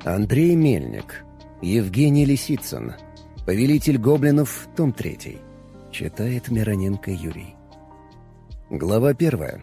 Андрей Мельник. Евгений Лисицын. Повелитель гоблинов. Том 3. Читает Мироненко Юрий. Глава 1.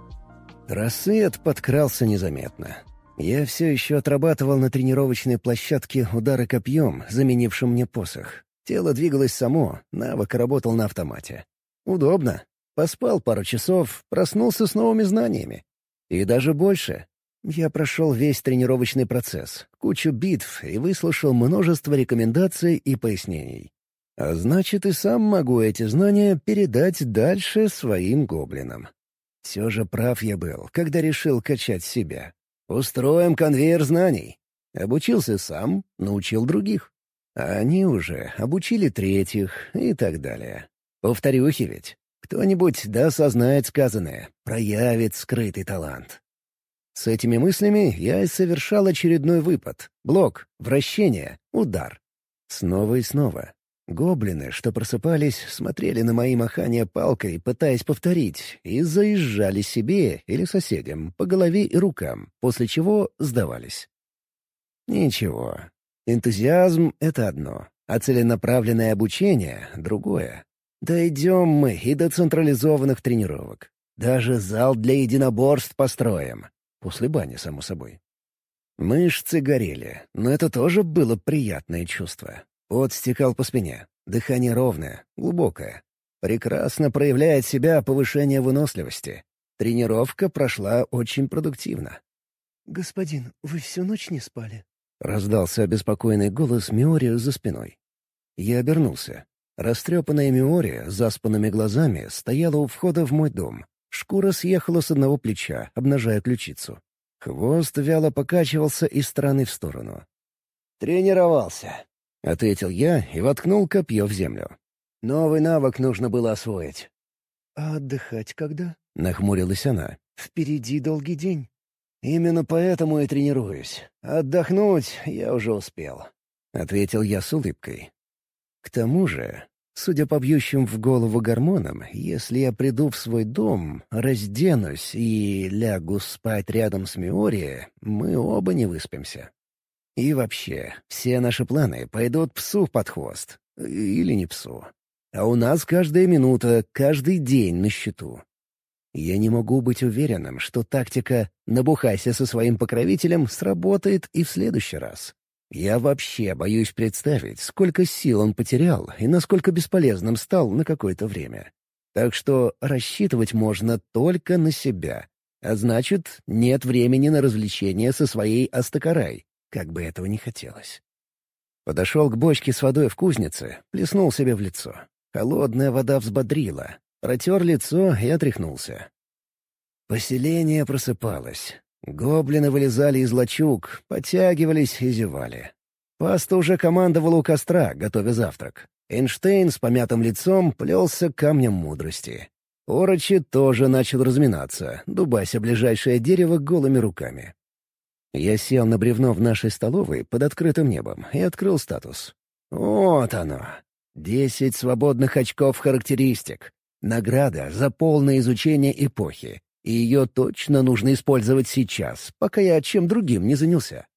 Рассвет подкрался незаметно. Я все еще отрабатывал на тренировочной площадке удары копьем, заменившим мне посох. Тело двигалось само, навык работал на автомате. Удобно. Поспал пару часов, проснулся с новыми знаниями. И даже больше. Я прошел весь тренировочный процесс, кучу битв и выслушал множество рекомендаций и пояснений. А значит, и сам могу эти знания передать дальше своим гоблинам. Все же прав я был, когда решил качать себя. Устроим конвейер знаний. Обучился сам, научил других. А они уже обучили третьих и так далее. Повторюхи ведь. Кто-нибудь да осознает сказанное, проявит скрытый талант. С этими мыслями я и совершал очередной выпад. Блок, вращение, удар. Снова и снова. Гоблины, что просыпались, смотрели на мои махания палкой, пытаясь повторить, и заезжали себе или соседям по голове и рукам, после чего сдавались. Ничего. Энтузиазм — это одно, а целенаправленное обучение — другое. Дойдем мы и до централизованных тренировок. Даже зал для единоборств построим. После бани, само собой. Мышцы горели, но это тоже было приятное чувство. Пот стекал по спине, дыхание ровное, глубокое. Прекрасно проявляет себя повышение выносливости. Тренировка прошла очень продуктивно. «Господин, вы всю ночь не спали?» — раздался обеспокоенный голос Миори за спиной. Я обернулся. Растрепанная Миори с заспанными глазами стояла у входа в мой дом. Шкура съехала с одного плеча, обнажая ключицу. Хвост вяло покачивался из стороны в сторону. «Тренировался», — ответил я и воткнул копье в землю. Новый навык нужно было освоить. «А отдыхать когда?» — нахмурилась она. «Впереди долгий день». «Именно поэтому и тренируюсь. Отдохнуть я уже успел», — ответил я с улыбкой. К тому же, судя по бьющим в голову гормонам, если я приду в свой дом, разденусь и лягу спать рядом с Миори, мы оба не выспимся. И вообще, все наши планы пойдут псу под хвост. Или не псу. А у нас каждая минута, каждый день на счету. Я не могу быть уверенным, что тактика «набухайся со своим покровителем» сработает и в следующий раз. Я вообще боюсь представить, сколько сил он потерял и насколько бесполезным стал на какое-то время. Так что рассчитывать можно только на себя. А значит, нет времени на развлечения со своей Астакарай, как бы этого ни хотелось. Подошел к бочке с водой в кузнице, плеснул себе в лицо. Холодная вода взбодрила. Протер лицо и отряхнулся. Поселение просыпалось. Гоблины вылезали из лачуг, подтягивались и зевали. Паста уже командовала у костра, готовя завтрак. Эйнштейн с помятым лицом плелся к камням мудрости. Орочи тоже начал разминаться, дубася ближайшее дерево голыми руками. Я сел на бревно в нашей столовой под открытым небом и открыл статус. Вот оно. 10 свободных очков характеристик. Награда за полное изучение эпохи. И ее точно нужно использовать сейчас, пока я чем другим не занялся.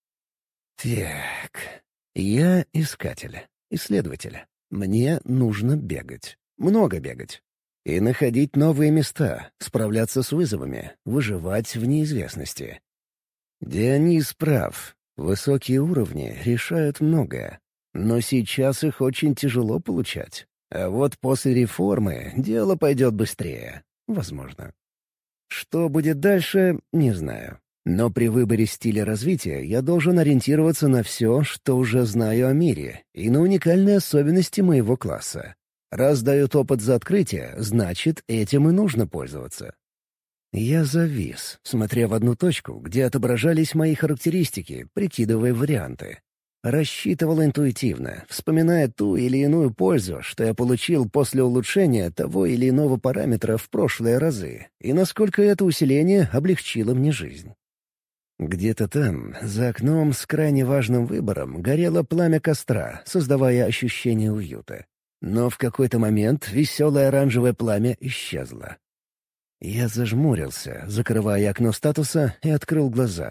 Так, я искатель, исследователь. Мне нужно бегать. Много бегать. И находить новые места, справляться с вызовами, выживать в неизвестности. Дионис прав. Высокие уровни решают многое. Но сейчас их очень тяжело получать. А вот после реформы дело пойдет быстрее. Возможно. Что будет дальше, не знаю. Но при выборе стиля развития я должен ориентироваться на все, что уже знаю о мире, и на уникальные особенности моего класса. Раз дают опыт за открытие, значит, этим и нужно пользоваться. Я завис, смотря в одну точку, где отображались мои характеристики, прикидывая варианты. Рассчитывал интуитивно, вспоминая ту или иную пользу, что я получил после улучшения того или иного параметра в прошлые разы, и насколько это усиление облегчило мне жизнь. Где-то там, за окном с крайне важным выбором, горело пламя костра, создавая ощущение уюта. Но в какой-то момент веселое оранжевое пламя исчезло. Я зажмурился, закрывая окно статуса, и открыл глаза.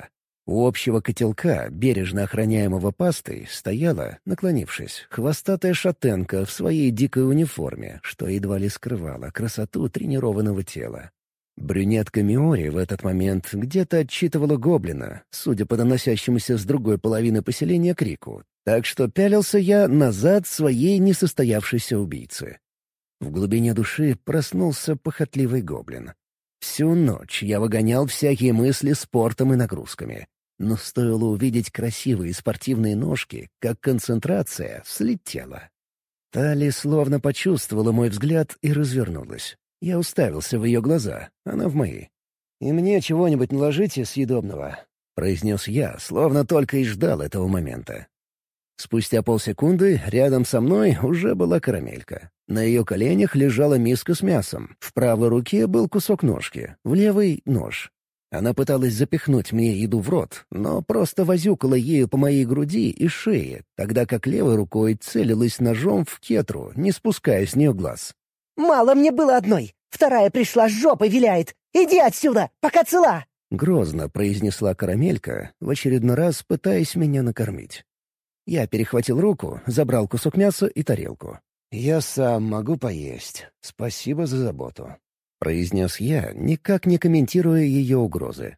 У общего котелка, бережно охраняемого пастой, стояла, наклонившись, хвостатая шатенка в своей дикой униформе, что едва ли скрывала красоту тренированного тела. Брюнетка Миори в этот момент где-то отчитывала гоблина, судя по доносящемуся с другой половины поселения крику, так что пялился я назад своей несостоявшейся убийцы. В глубине души проснулся похотливый гоблин. Всю ночь я выгонял всякие мысли спортом и нагрузками. Но стоило увидеть красивые спортивные ножки, как концентрация слетела. Тали словно почувствовала мой взгляд и развернулась. Я уставился в ее глаза, она в мои. «И мне чего-нибудь наложите съедобного», — произнес я, словно только и ждал этого момента. Спустя полсекунды рядом со мной уже была карамелька. На ее коленях лежала миска с мясом, в правой руке был кусок ножки, в левой — нож. Она пыталась запихнуть мне еду в рот, но просто возюкала ею по моей груди и шее, тогда как левой рукой целилась ножом в кетру, не спуская с нее глаз. «Мало мне было одной! Вторая пришла, с жопой виляет! Иди отсюда, пока цела!» Грозно произнесла карамелька, в очередной раз пытаясь меня накормить. Я перехватил руку, забрал кусок мяса и тарелку. «Я сам могу поесть. Спасибо за заботу», — произнес я, никак не комментируя ее угрозы.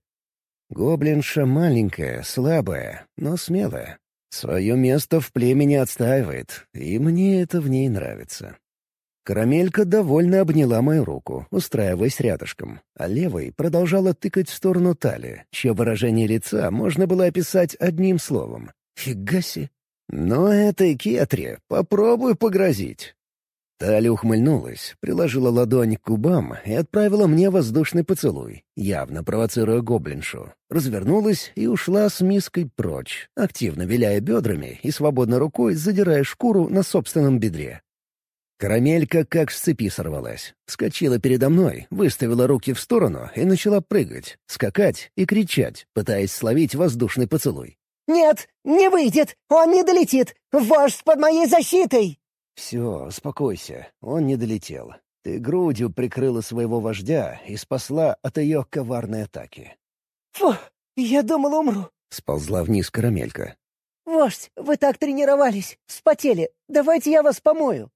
Гоблинша маленькая, слабая, но смелая. Свое место в племени отстаивает, и мне это в ней нравится. Карамелька довольно обняла мою руку, устраиваясь рядышком, а левой продолжала тыкать в сторону Тали, чье выражение лица можно было описать одним словом. Фига себе. Но этой кетре попробуй погрозить. Таля ухмыльнулась, приложила ладонь к губам и отправила мне воздушный поцелуй, явно провоцируя гоблиншу. Развернулась и ушла с миской прочь, активно виляя бедрами и свободной рукой задирая шкуру на собственном бедре. Карамелька как с цепи сорвалась. Вскочила передо мной, выставила руки в сторону и начала прыгать, скакать и кричать, пытаясь словить воздушный поцелуй. «Нет, не выйдет! Он не долетит! Вождь под моей защитой!» «Все, успокойся, он не долетел. Ты грудью прикрыла своего вождя и спасла от ее коварной атаки». «Фу, я думала, умру». Сползла вниз карамелька. «Вождь, вы так тренировались, вспотели. Давайте я вас помою».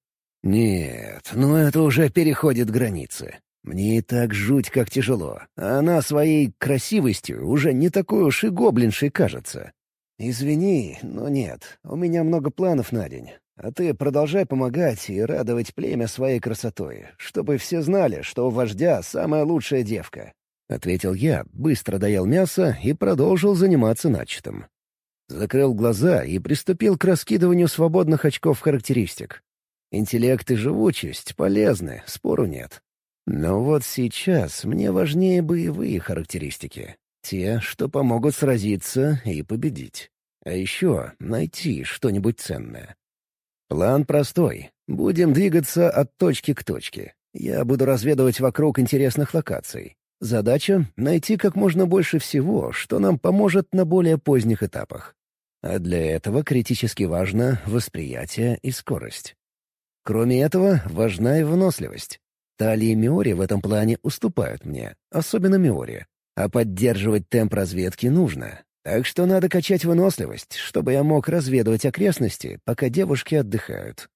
«Нет, ну это уже переходит границы. Мне и так жуть как тяжело, а она своей красивостью уже не такой уж и гоблиншей кажется. Извини, но нет, у меня много планов на день. А ты продолжай помогать и радовать племя своей красотой, чтобы все знали, что у вождя самая лучшая девка», — ответил я, быстро доел мясо и продолжил заниматься начатым. Закрыл глаза и приступил к раскидыванию свободных очков характеристик. Интеллект и живучесть полезны, спору нет. Но вот сейчас мне важнее боевые характеристики. Те, что помогут сразиться и победить. А еще найти что-нибудь ценное. План простой. Будем двигаться от точки к точке. Я буду разведывать вокруг интересных локаций. Задача — найти как можно больше всего, что нам поможет на более поздних этапах. А для этого критически важно восприятие и скорость. Кроме этого, важна и выносливость. Тали и Миори в этом плане уступают мне, особенно Миори. А поддерживать темп разведки нужно. Так что надо качать выносливость, чтобы я мог разведывать окрестности, пока девушки отдыхают.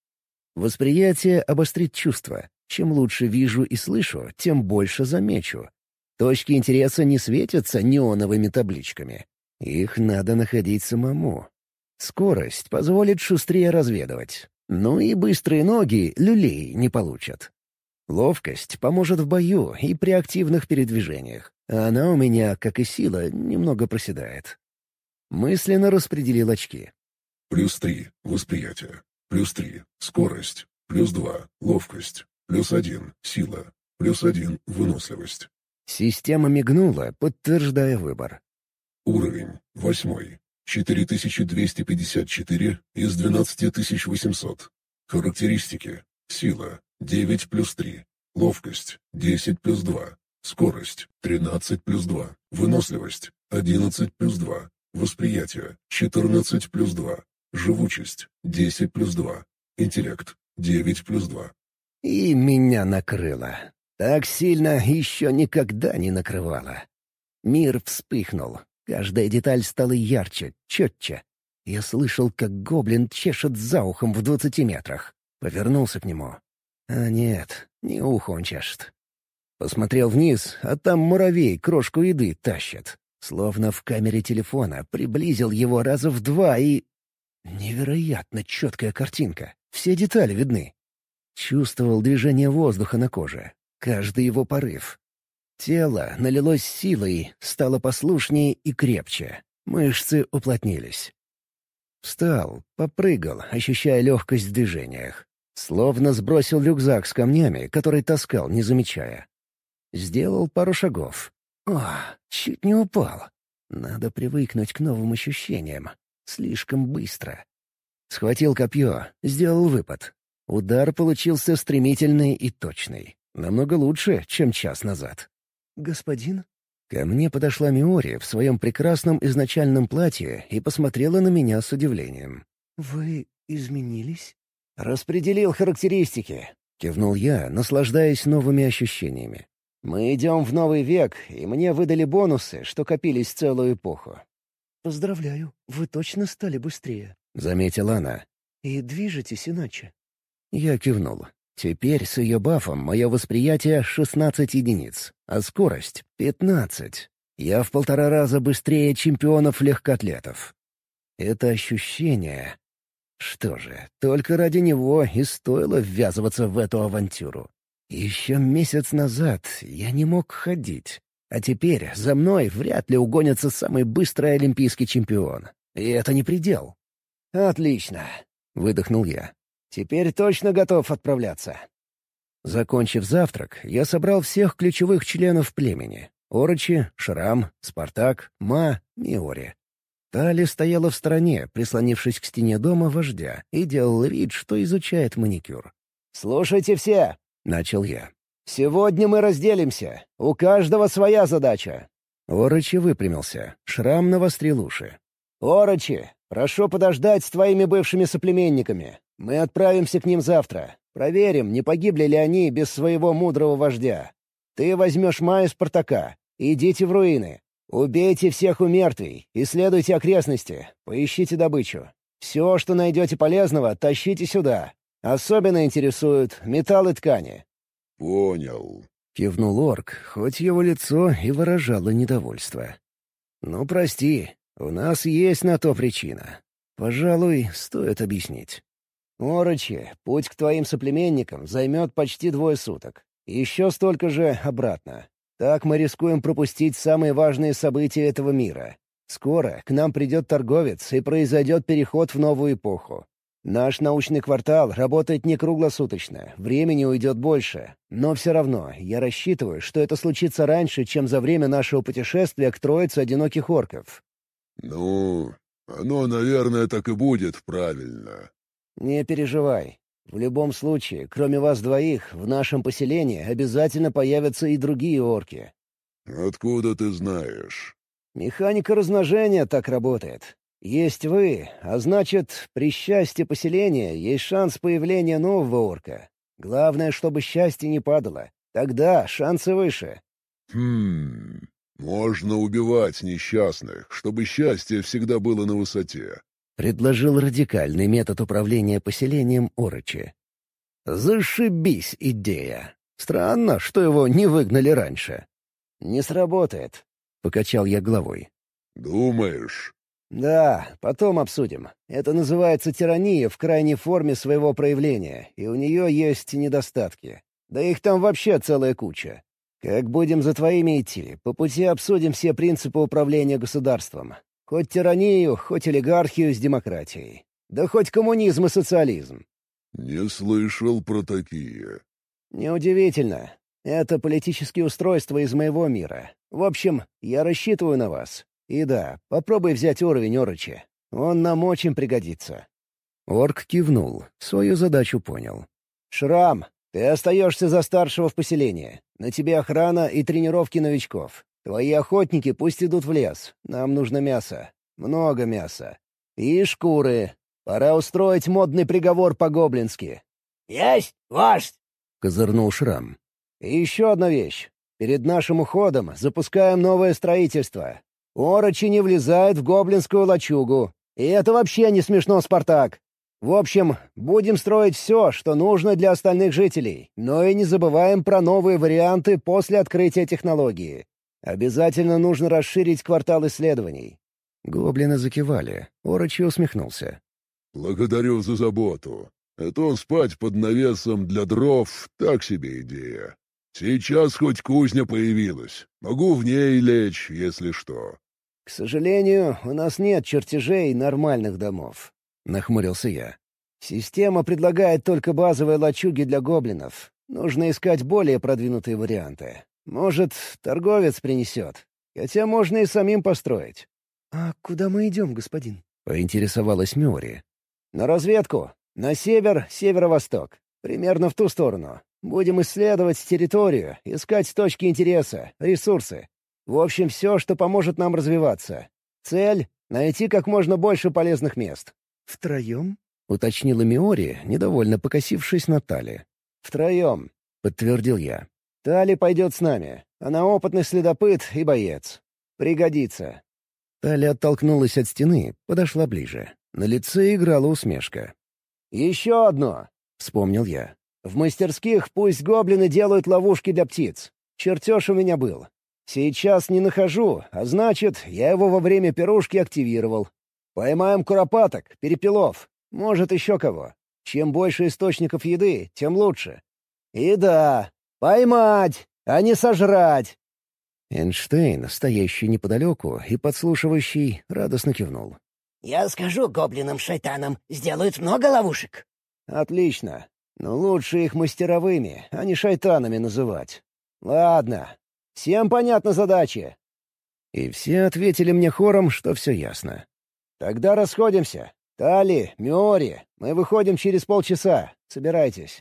Восприятие обострит чувства. Чем лучше вижу и слышу, тем больше замечу. Точки интереса не светятся неоновыми табличками. Их надо находить самому. Скорость позволит шустрее разведывать. Ну и быстрые ноги люлей не получат. Ловкость поможет в бою и при активных передвижениях. А она у меня, как и сила, немного проседает. Мысленно распределил очки. +3 — восприятие. +3 — скорость. +2 — ловкость. +1 — сила. +1 — выносливость. Система мигнула, подтверждая выбор. Уровень 8. 4254 из 12800. Характеристики. Сила 9+3. Ловкость 10+2. Скорость 13+2. Выносливость 11+2. Восприятие 14+2. Живучесть 10+2. Интеллект 9+2. И меня накрыло. Так сильно еще никогда не накрывало. Мир вспыхнул. Каждая деталь стала ярче, четче. Я слышал, как гоблин чешет за ухом в 20 метрах. Повернулся к нему. А нет, не ухо он чешет. Посмотрел вниз, а там муравей крошку еды тащит. Словно в камере телефона приблизил его раза в 2 и... Невероятно четкая картинка. Все детали видны. Чувствовал движение воздуха на коже. Каждый его порыв. Тело налилось силой, стало послушнее и крепче. Мышцы уплотнились. Встал, попрыгал, ощущая легкость в движениях. Словно сбросил рюкзак с камнями, который таскал, не замечая. Сделал пару шагов. О, чуть не упал. Надо привыкнуть к новым ощущениям. Слишком быстро. Схватил копье, сделал выпад. Удар получился стремительный и точный. Намного лучше, чем час назад. «Господин?» Ко мне подошла Миори в своем прекрасном изначальном платье и посмотрела на меня с удивлением. «Вы изменились?» «Распределил характеристики», — кивнул я, наслаждаясь новыми ощущениями. «Мы идем в новый век, и мне выдали бонусы, что копились целую эпоху». «Поздравляю, вы точно стали быстрее», — заметила она. «и движетесь иначе». Я кивнул. Теперь с ее бафом мое восприятие 16 единиц, а скорость — 15. Я в 1,5 раза быстрее чемпионов-легкоатлетов. Это ощущение... Что же, только ради него и стоило ввязываться в эту авантюру. Еще месяц назад я не мог ходить, а теперь за мной вряд ли угонится самый быстрый олимпийский чемпион. И это не предел. «Отлично», — выдохнул я. «Теперь точно готов отправляться». Закончив завтрак, я собрал всех ключевых членов племени. Орочи, Шрам, Спартак, Ма, Миори. Тали стояла в стороне, прислонившись к стене дома вождя, и делала вид, что изучает маникюр. «Слушайте все!» — начал я. «Сегодня мы разделимся. У каждого своя задача». Орочи выпрямился. Шрам навострил уши. «Орочи, прошу подождать с твоими бывшими соплеменниками. Мы отправимся к ним завтра. Проверим, не погибли ли они без своего мудрого вождя. Ты возьмешь Ма и Спартака. Идите в руины. Убейте всех у мертвей, исследуйте окрестности, поищите добычу. Все, что найдете полезного, тащите сюда. Особенно интересуют металл и ткани». «Понял», — кивнул орк, хоть его лицо и выражало недовольство. «Ну, прости, у нас есть на то причина. Пожалуй, стоит объяснить. Орочи, путь к твоим соплеменникам займет почти 2 суток. Еще столько же обратно. Так мы рискуем пропустить самые важные события этого мира. Скоро к нам придет торговец, и произойдет переход в новую эпоху. Наш научный квартал работает не круглосуточно, времени уйдет больше. Но все равно я рассчитываю, что это случится раньше, чем за время нашего путешествия к троице одиноких орков». «Ну, оно, наверное, так и будет правильно». «Не переживай. В любом случае, кроме вас двоих, в нашем поселении обязательно появятся и другие орки». «Откуда ты знаешь?» «Механика размножения так работает. Есть вы, а значит, при счастье поселения есть шанс появления нового орка. Главное, чтобы счастье не падало. Тогда шансы выше». Можно убивать несчастных, чтобы счастье всегда было на высоте». Предложил радикальный метод управления поселением Орочи. «Зашибись, идея! Странно, что его не выгнали раньше». «Не сработает», — покачал я головой. «Думаешь?» «Да, потом обсудим. Это называется тирания в крайней форме своего проявления, и у нее есть недостатки. Да их там вообще целая куча. Как будем за твоими идти, по пути обсудим все принципы управления государством. Хоть тиранию, хоть олигархию с демократией. Да хоть коммунизм и социализм». «Не слышал про такие». «Неудивительно. Это политические устройства из моего мира. В общем, я рассчитываю на вас. И да, попробуй взять уровень Орочи. Он нам очень пригодится». Орк кивнул, свою задачу понял. «Шрам, ты остаешься за старшего в поселении. На тебе охрана и тренировки новичков. Твои охотники пусть идут в лес. Нам нужно мясо. Много мяса. И шкуры. Пора устроить модный приговор по-гоблински». «Есть, вождь!» — козырнул Шрам. «И еще одна вещь. Перед нашим уходом запускаем новое строительство. Орочи не влезают в гоблинскую лачугу. И это вообще не смешно, Спартак. В общем, будем строить все, что нужно для остальных жителей, но и не забываем про новые варианты после открытия технологии. Обязательно нужно расширить квартал исследований». Гоблины закивали. Орочи усмехнулся. «Благодарю за заботу. А то спать под навесом для дров — так себе идея. Сейчас хоть кузня появилась. Могу в ней лечь, если что». «К сожалению, у нас нет чертежей нормальных домов», — нахмурился я. «Система предлагает только базовые лачуги для гоблинов. Нужно искать более продвинутые варианты. Может, торговец принесет. Хотя можно и самим построить». «А куда мы идем, господин?» — поинтересовалась Миори. «На разведку. На север, северо-восток. Примерно в ту сторону. Будем исследовать территорию, искать точки интереса, ресурсы. В общем, все, что поможет нам развиваться. Цель — найти как можно больше полезных мест». «Втроем?» — уточнила Миори, недовольно покосившись на Тали. «Втроем», — подтвердил я. «Тали пойдет с нами. Она опытный следопыт и боец. Пригодится». Тали оттолкнулась от стены, подошла ближе. На лице играла усмешка. «Еще одно!» — вспомнил я. «В мастерских пусть гоблины делают ловушки для птиц. Чертеж у меня был. Сейчас не нахожу, а значит, я его во время пирушки активировал. Поймаем куропаток, перепелов, может, еще кого. Чем больше источников еды, тем лучше. И да, поймать, а не сожрать!» Эйнштейн, стоящий неподалеку и подслушивающий, радостно кивнул. «Я скажу гоблинам-шайтанам, сделают много ловушек». «Отлично. Но лучше их мастеровыми, а не шайтанами называть. Ладно. Всем понятна задача?» И все ответили мне хором, что все ясно. «Тогда расходимся. Тали, Миори, мы выходим через полчаса. Собирайтесь».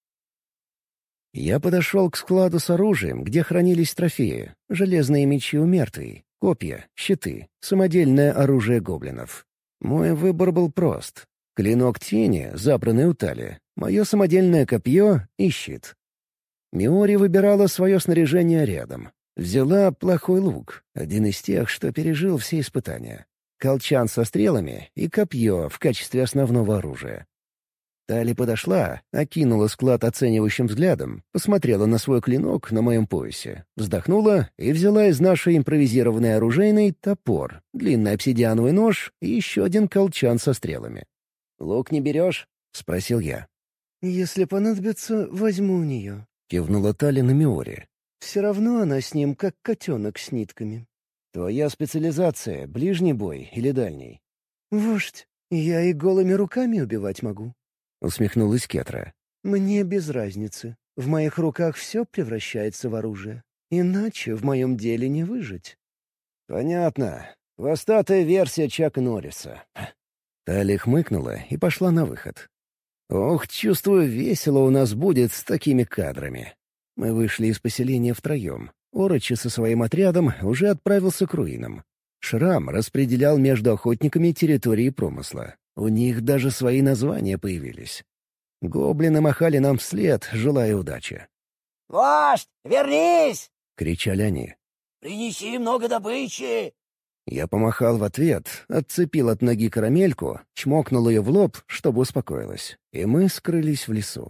Я подошел к складу с оружием, где хранились трофеи, железные мечи у мертвей, копья, щиты, самодельное оружие гоблинов. Мой выбор был прост. Клинок тени, забранный у Тали, мое самодельное копье и щит. Миори выбирала свое снаряжение рядом. Взяла плохой лук, один из тех, что пережил все испытания. Колчан со стрелами и копье в качестве основного оружия. Тали подошла, окинула склад оценивающим взглядом, посмотрела на свой клинок на моем поясе, вздохнула и взяла из нашей импровизированной оружейной топор, длинный обсидиановый нож и еще один колчан со стрелами. «Лук не берешь?» — спросил я. «Если понадобится, возьму у нее», — кивнула Тали на Миори. «Все равно она с ним, как котенок с нитками». «Твоя специализация — ближний бой или дальний?» «Вождь, я и голыми руками убивать могу». — усмехнулась Кетра. «Мне без разницы. В моих руках все превращается в оружие. Иначе в моем деле не выжить». «Понятно. Хвостатая версия Чака Норриса». Тали хмыкнула и пошла на выход. «Ох, чувствую, весело у нас будет с такими кадрами». Мы вышли из поселения втроем. Орочи со своим отрядом уже отправился к руинам. Шрам распределял между охотниками территории промысла. У них даже свои названия появились. Гоблины махали нам вслед, желая удачи. «Вождь, вернись!» — кричали они. «Принеси много добычи!» Я помахал в ответ, отцепил от ноги карамельку, чмокнул ее в лоб, чтобы успокоилась, и мы скрылись в лесу.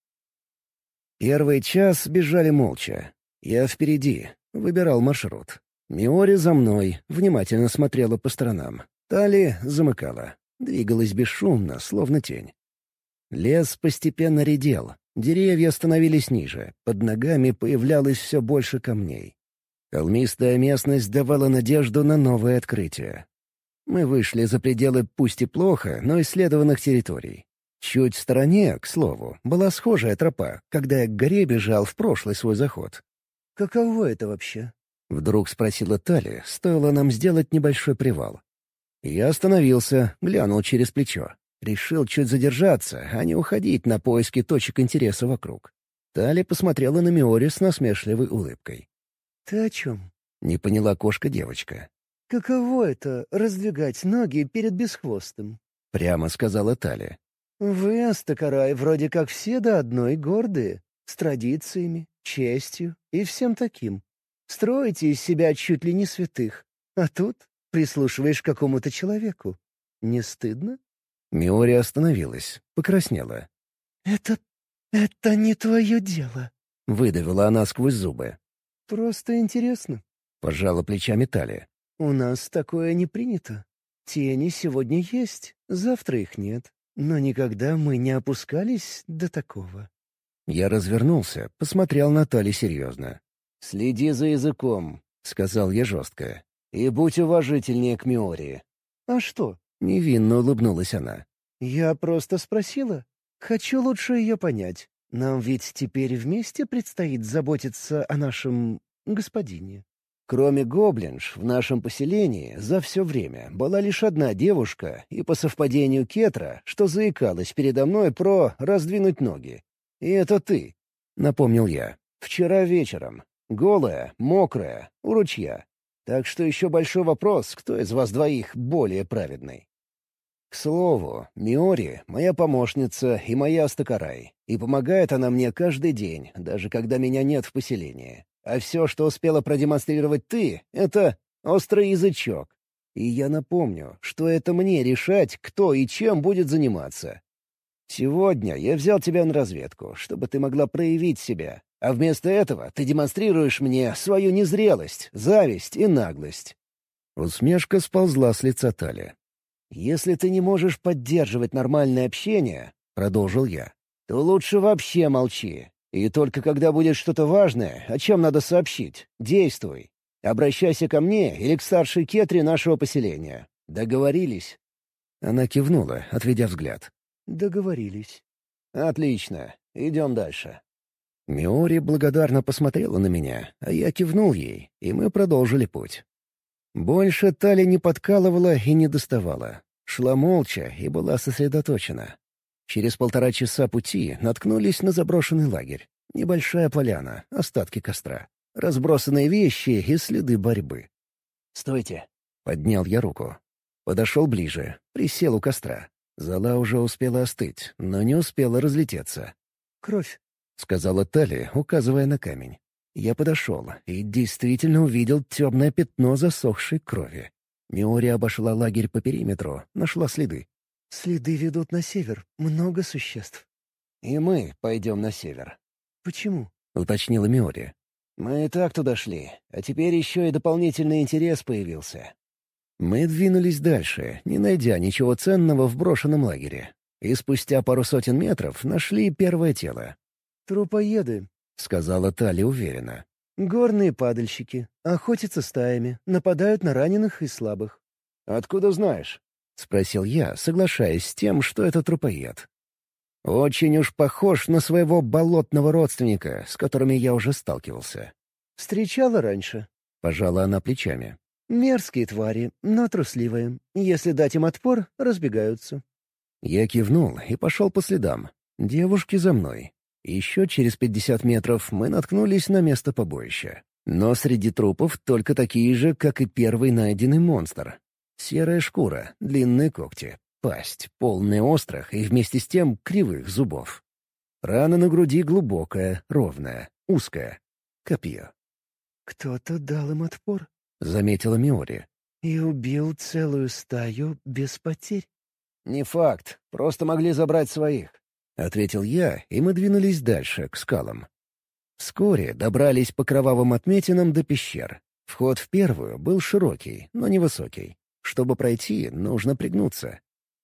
Первый час бежали молча. Я впереди, выбирал маршрут. Миори за мной, внимательно смотрела по сторонам. Тали замыкала, двигалась бесшумно, словно тень. Лес постепенно редел, деревья становились ниже, под ногами появлялось все больше камней. Холмистая местность давала надежду на новые открытия. Мы вышли за пределы пусть и плохо, но исследованных территорий. Чуть в стороне, к слову, была схожая тропа, когда я к горе бежал в прошлый свой заход. «Каково это вообще?» — вдруг спросила Тали, стоило нам сделать небольшой привал. Я остановился, глянул через плечо. Решил чуть задержаться, а не уходить на поиски точек интереса вокруг. Тали посмотрела на Миори с насмешливой улыбкой. «Ты о чем?» — не поняла кошка-девочка. «Каково это — раздвигать ноги перед бесхвостым?» — прямо сказала Тали. «Вы, астакарай, вроде как все до одной гордые, с традициями, честью и всем таким. Строите из себя чуть ли не святых. А тут прислушиваешь к какому-то человеку. Не стыдно?» Миори остановилась, покраснела. «Это не твое дело». Выдавила она сквозь зубы. «Просто интересно». Пожала плечами Тали. «У нас такое не принято. Тени сегодня есть, завтра их нет. Но никогда мы не опускались до такого». Я развернулся, посмотрел на Тали серьезно. «Следи за языком», — сказал я жестко. «И будь уважительнее к Миори». «А что?» — невинно улыбнулась она. «Я просто спросила. Хочу лучше ее понять. Нам ведь теперь вместе предстоит заботиться о нашем господине». Кроме гоблинш, в нашем поселении за все время была лишь одна девушка, и по совпадению Кетра, что заикалась передо мной про раздвинуть ноги. «И это ты», — напомнил я. «Вчера вечером. Голая, мокрая, у ручья. Так что еще большой вопрос, кто из вас двоих более праведный». К слову, Миори — моя помощница и моя Астакарай, и помогает она мне каждый день, даже когда меня нет в поселении. А все, что успела продемонстрировать ты, — это острый язычок. И я напомню, что это мне решать, кто и чем будет заниматься. Сегодня я взял тебя на разведку, чтобы ты могла проявить себя, а вместо этого ты демонстрируешь мне свою незрелость, зависть и наглость». Усмешка сползла с лица Тали. «Если ты не можешь поддерживать нормальное общение, — продолжил я, — то лучше вообще молчи. И только когда будет что-то важное, о чем надо сообщить, действуй. Обращайся ко мне или к старшей Кетре нашего поселения. Договорились?» Она кивнула, отведя взгляд. «Договорились». «Отлично. Идем дальше». Миори благодарно посмотрела на меня, а я кивнул ей, и мы продолжили путь. Больше Тали не подкалывала и не доставала. Шла молча и была сосредоточена. Через 1,5 часа пути наткнулись на заброшенный лагерь. Небольшая поляна, остатки костра. Разбросанные вещи и следы борьбы. «Стойте!» — поднял я руку. Подошел ближе, присел у костра. Зола уже успела остыть, но не успела разлететься. «Кровь», — сказала Тали, указывая на камень. Я подошел и действительно увидел темное пятно засохшей крови. Миори обошла лагерь по периметру, нашла следы. «Следы ведут на север. Много существ». «И мы пойдем на север», «Почему?» — уточнила Миори. «Мы и так туда шли, а теперь еще и дополнительный интерес появился». Мы двинулись дальше, не найдя ничего ценного в брошенном лагере. И спустя пару сотен метров нашли первое тело. «Трупоеды», — сказала Тали уверенно. «Горные падальщики. Охотятся стаями, нападают на раненых и слабых». «Откуда знаешь?» — спросил я, соглашаясь с тем, что это трупоед. Очень уж похож на своего болотного родственника, с которыми я уже сталкивался. «Встречала раньше». Пожала она плечами. «Мерзкие твари, но трусливые. Если дать им отпор, разбегаются». Я кивнул и пошел по следам. Девушки за мной. Еще через 50 метров мы наткнулись на место побоища. Но среди трупов только такие же, как и первый найденный монстр. Серая шкура, длинные когти, пасть, полная острых и вместе с тем кривых зубов. Рана на груди глубокая, ровная, узкая. Копье. «Кто-то дал им отпор», — заметила Миори. «и убил целую стаю без потерь». «Не факт. Просто могли забрать своих», — ответил я, и мы двинулись дальше, к скалам. Вскоре добрались по кровавым отметинам до пещер. Вход в первую был широкий, но невысокий. Чтобы пройти, нужно пригнуться.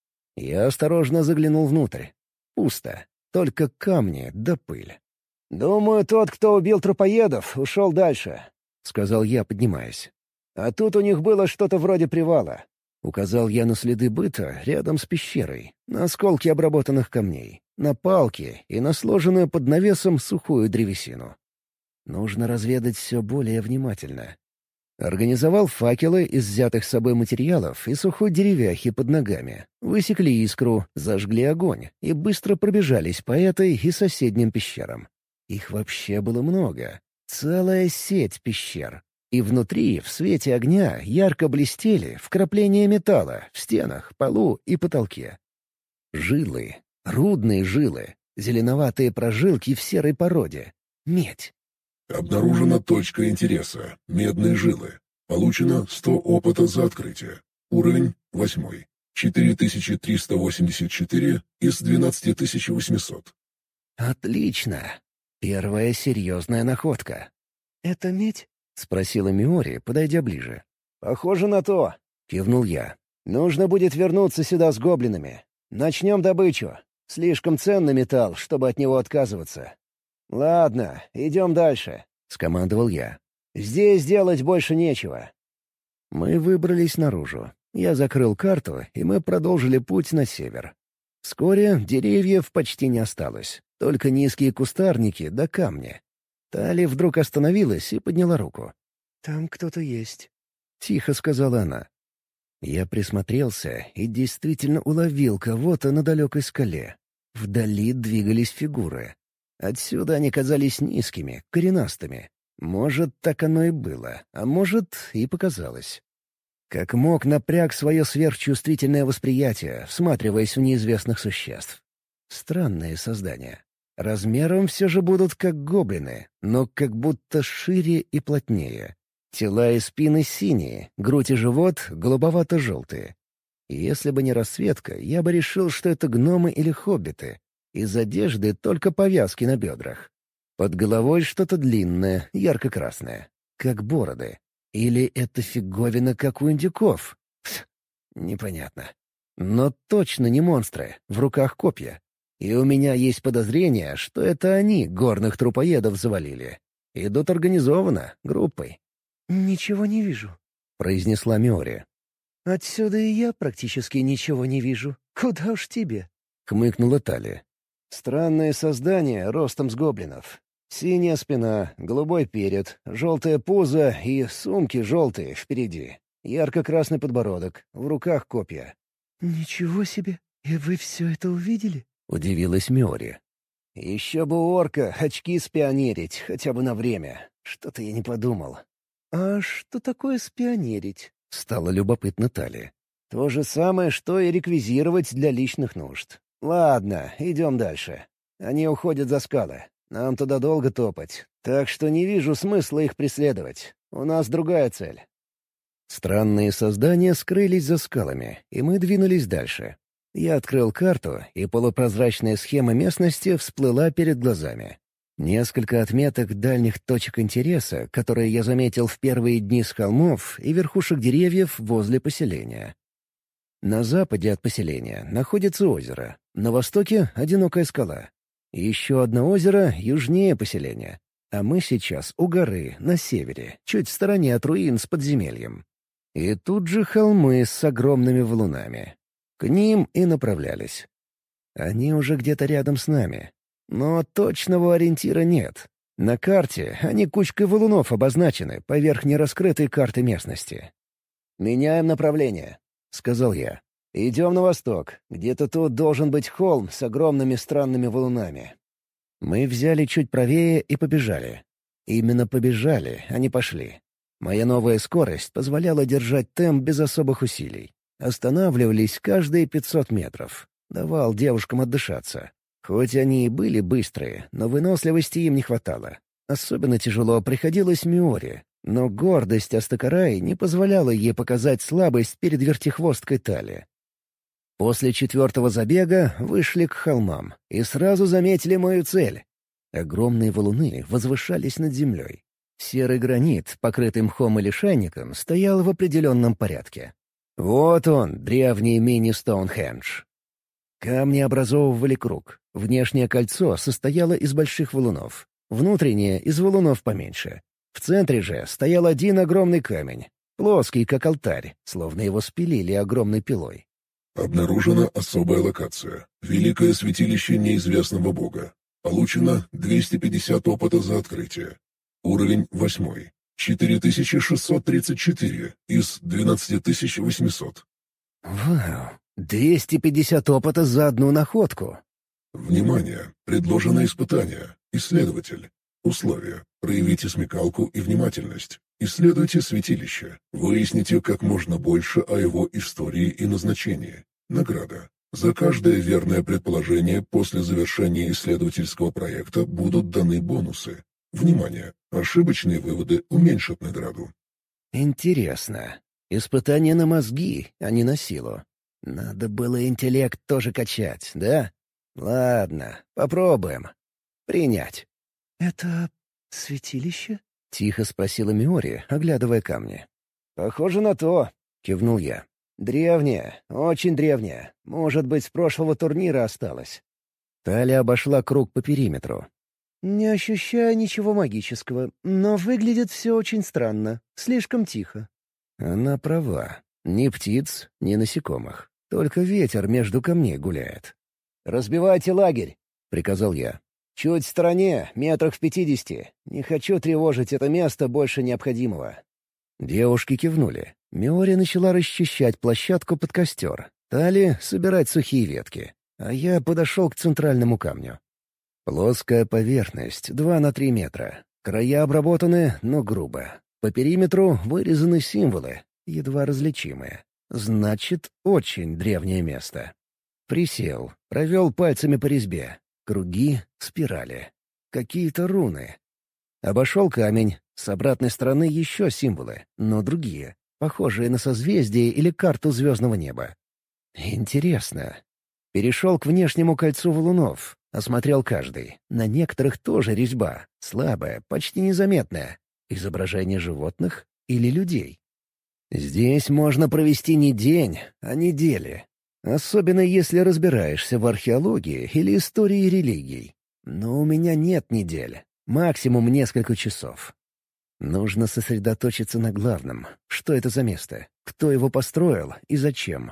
Я осторожно заглянул внутрь. Пусто. Только камни да пыль. «Думаю, тот, кто убил трупоедов, ушел дальше», — сказал я, поднимаясь. «А тут у них было что-то вроде привала». Указал я на следы быта рядом с пещерой, на осколки обработанных камней, на палки и на сложенную под навесом сухую древесину. Нужно разведать все более внимательно. Организовал факелы из взятых с собой материалов и сухой деревяхи под ногами. Высекли искру, зажгли огонь и быстро пробежались по этой и соседним пещерам. Их вообще было много. Целая сеть пещер. И внутри, в свете огня, ярко блестели вкрапления металла в стенах, полу и потолке. Жилы. Рудные жилы. Зеленоватые прожилки в серой породе. Медь. Обнаружена точка интереса. Медные жилы. Получено 100 опыта за открытие. Уровень 8. 4384 из 12800. Отлично. Первая серьезная находка. «Это медь?» — спросила Миори, подойдя ближе. «Похоже на то», — кивнул я. «Нужно будет вернуться сюда с гоблинами. Начнем добычу. Слишком ценный металл, чтобы от него отказываться». «Ладно, идем дальше», — скомандовал я. «Здесь делать больше нечего». Мы выбрались наружу. Я закрыл карту, и мы продолжили путь на север. Вскоре деревьев почти не осталось, только низкие кустарники да камни. Тали вдруг остановилась и подняла руку. «Там кто-то есть», — тихо сказала она. Я присмотрелся и действительно уловил кого-то на далекой скале. Вдали двигались фигуры. Отсюда они казались низкими, коренастыми. Может, так оно и было, а может, и показалось. Как мог, напряг свое сверхчувствительное восприятие, всматриваясь в неизвестных существ. Странные создания. Размером все же будут как гоблины, но как будто шире и плотнее. Тела и спины синие, грудь и живот голубовато-желтые. Если бы не расцветка, я бы решил, что это гномы или хоббиты. Из одежды только повязки на бедрах. Под головой что-то длинное, ярко-красное, как бороды. Или это фиговина, как у индюков? Непонятно. Но точно не монстры, в руках копья. И у меня есть подозрение, что это они горных трупоедов завалили. Идут организованно, группой. «Ничего не вижу», — произнесла Миори. «Отсюда и я практически ничего не вижу. Куда уж тебе?» — хмыкнула Тали. «Странное создание ростом с гоблинов. Синяя спина, голубой перед, желтое пузо и сумки желтые впереди. Ярко-красный подбородок, в руках копья». «Ничего себе! И вы все это увидели?» — удивилась Миори. «Еще бы у орка очки спионерить, хотя бы на время. Что-то я не подумал». «А что такое спионерить?» — стало любопытно Тали. «То же самое, что и реквизировать для личных нужд. Ладно, идем дальше. Они уходят за скалы. Нам туда долго топать, так что не вижу смысла их преследовать. У нас другая цель». Странные создания скрылись за скалами, и мы двинулись дальше. Я открыл карту, и полупрозрачная схема местности всплыла перед глазами. Несколько отметок дальних точек интереса, которые я заметил в первые дни с холмов и верхушек деревьев возле поселения. На западе от поселения находится озеро, на востоке — одинокая скала. Еще одно озеро южнее поселения, а мы сейчас у горы, на севере, чуть в стороне от руин с подземельем. И тут же холмы с огромными валунами. К ним и направлялись. Они уже где-то рядом с нами. Но точного ориентира нет. На карте они кучкой валунов обозначены поверх нераскрытой карты местности. «Меняем направление», — сказал я. «Идем на восток. Где-то тут должен быть холм с огромными странными валунами». Мы взяли чуть правее и побежали. Именно побежали, а не пошли. Моя новая скорость позволяла держать темп без особых усилий. Останавливались каждые 500 метров. Давал девушкам отдышаться. Хоть они и были быстрые, но выносливости им не хватало. Особенно тяжело приходилось Миори, но гордость Астакараи не позволяла ей показать слабость перед вертихвосткой Тали. После 4-го забега вышли к холмам и сразу заметили мою цель. Огромные валуны возвышались над землей. Серый гранит, покрытый мхом и лишайником, стоял в определенном порядке. Вот он, древний мини-Стоунхендж. Камни образовывали круг. Внешнее кольцо состояло из больших валунов. Внутреннее — из валунов поменьше. В центре же стоял один огромный камень. Плоский, как алтарь, словно его спилили огромной пилой. Обнаружена особая локация. Великое святилище неизвестного бога. Получено 250 опыта за открытие. Уровень 8. 4634 из 12800. Вау! 250 опыта за одну находку. Внимание! Предложено испытание. Исследователь. Условия. Проявите смекалку и внимательность. Исследуйте святилище. Выясните как можно больше о его истории и назначении. Награда. За каждое верное предположение после завершения исследовательского проекта будут даны бонусы. Внимание! Ошибочные выводы уменьшат награду. Интересно. Испытание на мозги, а не на силу. Надо было интеллект тоже качать, да? Ладно, попробуем. Принять. «Это святилище?» — тихо спросила Миори, оглядывая камни. «Похоже на то», — кивнул я. «Древнее, очень древнее. Может быть, с прошлого турнира осталось». Таля обошла круг по периметру. «Не ощущаю ничего магического, но выглядит все очень странно. Слишком тихо». Она права. Ни птиц, ни насекомых. Только ветер между камней гуляет. «Разбивайте лагерь», — приказал я. «Чуть в стороне, метрах в 50. Не хочу тревожить это место больше необходимого». Девушки кивнули. Миори начала расчищать площадку под костер. Тали — собирать сухие ветки. А я подошел к центральному камню. Плоская поверхность, 2 на 3 метра. Края обработаны, но грубо. По периметру вырезаны символы, едва различимые. Значит, очень древнее место. Присел, провел пальцами по резьбе. Круги, спирали. Какие-то руны. Обошел камень. С обратной стороны еще символы, но другие, похожие на созвездие или карту звездного неба. Интересно. Перешел к внешнему кольцу валунов, осмотрел каждый. На некоторых тоже резьба, слабая, почти незаметная. Изображение животных или людей. Здесь можно провести не день, а недели. Особенно если разбираешься в археологии или истории религий. Но у меня нет недель. Максимум несколько часов. Нужно сосредоточиться на главном. Что это за место? Кто его построил и зачем?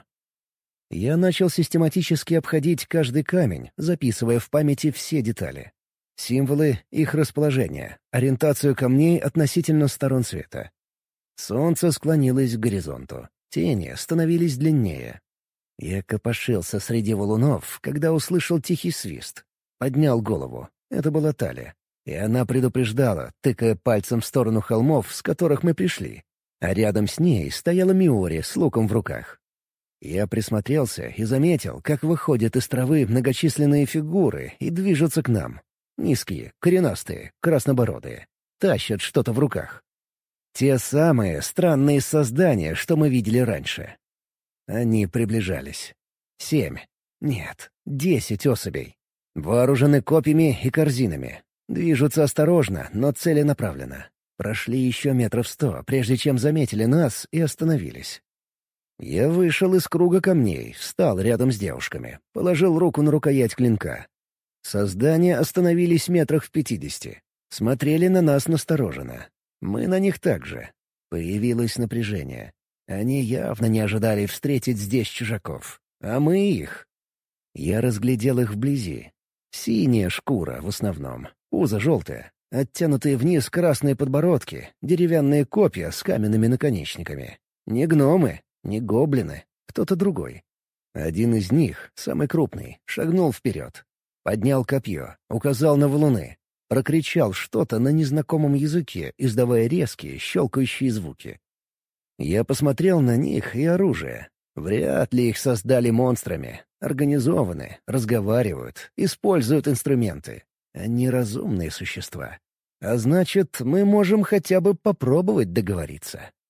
Я начал систематически обходить каждый камень, записывая в памяти все детали. Символы, их расположение, ориентацию камней относительно сторон света. Солнце склонилось к горизонту. Тени становились длиннее. Я копошился среди валунов, когда услышал тихий свист. Поднял голову. Это была Таля. И она предупреждала, тыкая пальцем в сторону холмов, с которых мы пришли. А рядом с ней стояла Миори с луком в руках. Я присмотрелся и заметил, как выходят из травы многочисленные фигуры и движутся к нам. Низкие, коренастые, краснобородые. Тащат что-то в руках. Те самые странные создания, что мы видели раньше. Они приближались. 7. Нет, 10 особей. Вооружены копьями и корзинами. Движутся осторожно, но целенаправленно. Прошли еще метров 100, прежде чем заметили нас и остановились. Я вышел из круга камней, встал рядом с девушками, положил руку на рукоять клинка. Создания остановились метрах в 50. Смотрели на нас настороженно. Мы на них также. Появилось напряжение. Они явно не ожидали встретить здесь чужаков. А мы их. Я разглядел их вблизи. Синяя шкура в основном. Пузо желтое. Оттянутые вниз красные подбородки. Деревянные копья с каменными наконечниками. Не гномы, не гоблины. Кто-то другой. Один из них, самый крупный, шагнул вперед. Поднял копье, указал на валуны. Прокричал что-то на незнакомом языке, издавая резкие, щелкающие звуки. Я посмотрел на них и оружие. Вряд ли их создали монстрами. Организованы, разговаривают, используют инструменты. Они разумные существа. А значит, мы можем хотя бы попробовать договориться.